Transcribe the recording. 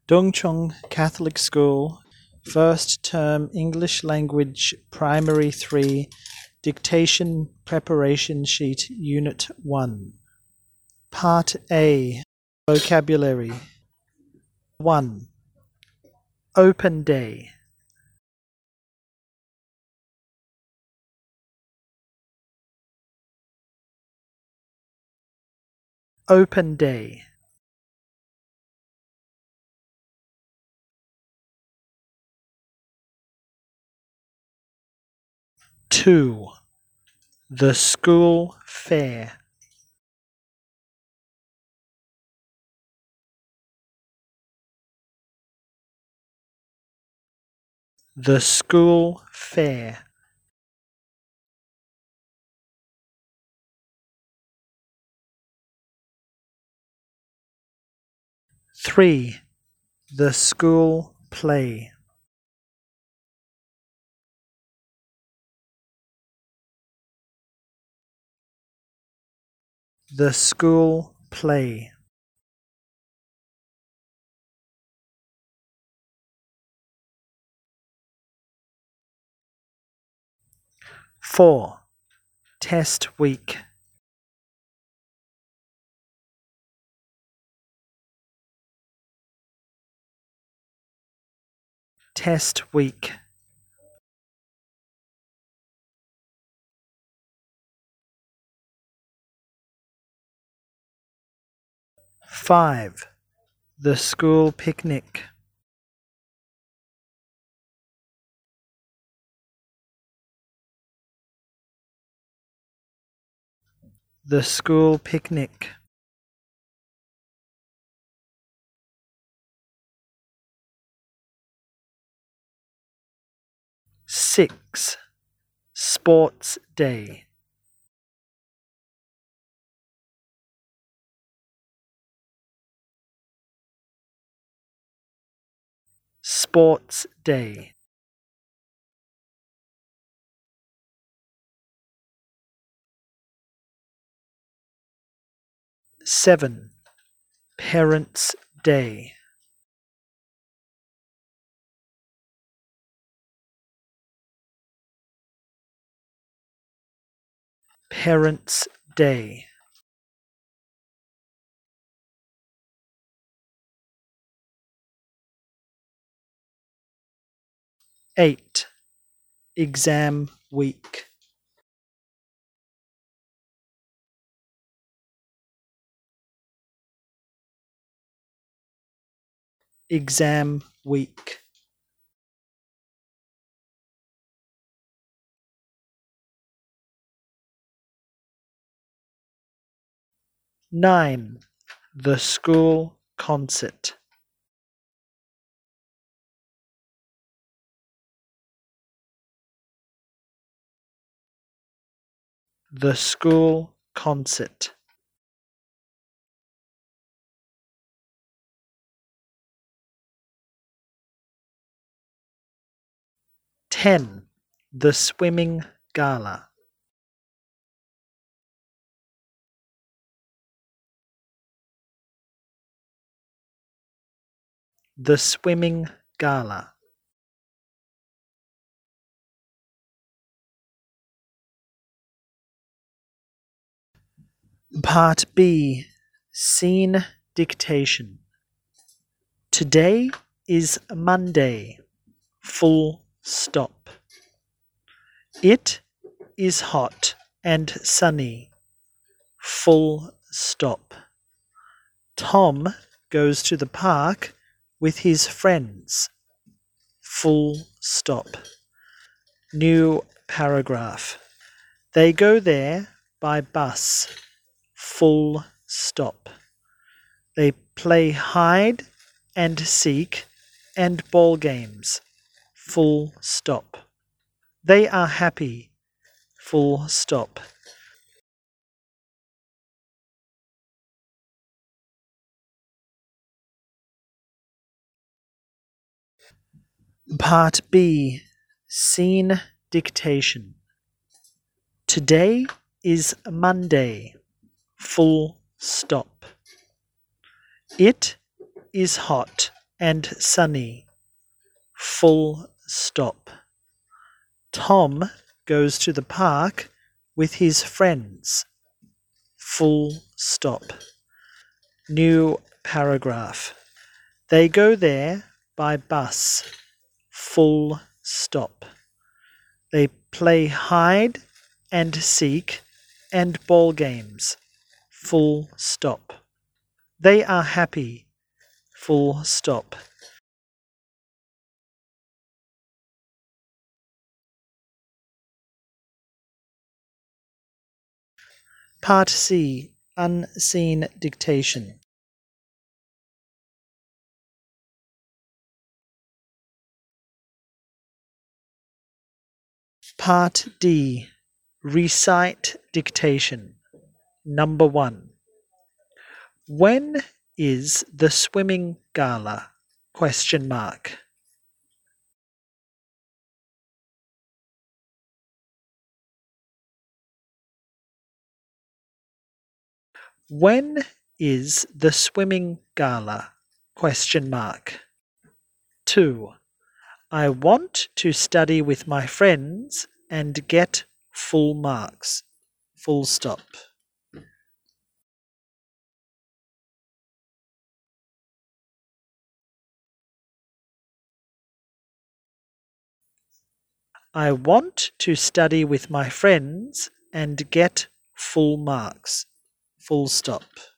Dongchong Catholic School, First Term English Language Primary 3, Dictation Preparation Sheet Unit 1. Part A. Vocabulary. 1. Open Day. Open Day. 2. The School Fair. The School Fair. 3. The School Play. The School Play. 4. Test Week. Test Week. 5. The School Picnic. The School Picnic. 6. Sports Day. Sports Day. 7. Parents' Day. Parents' Day. 8. Exam Week. Exam Week. 9. The School Concert. The School Concert. 10. The Swimming Gala. The Swimming Gala. 'Part B. Scene Dictation. Today is Monday. Full stop. It is hot and sunny. Full stop. Tom goes to the park with his friends. Full stop. New paragraph. They go there by bus. Full stop. They play hide and seek and ball games. Full stop. They are happy. Full stop. Part B. Scene Dictation. Today is Monday. Full stop. It is hot and sunny. Full stop. Tom goes to the park with his friends. Full stop. New paragraph. They go there by bus. Full stop. They play hide and seek and ball games. Full stop. They are happy. Full stop. Part C. Unseen dictation. Part D. Recite dictation. Number 1. When is the swimming gala? Question mark. When is the swimming gala? Question mark. 2. I want to study with my friends and get full marks. Full stop. I want to study with my friends and get full marks. Full stop.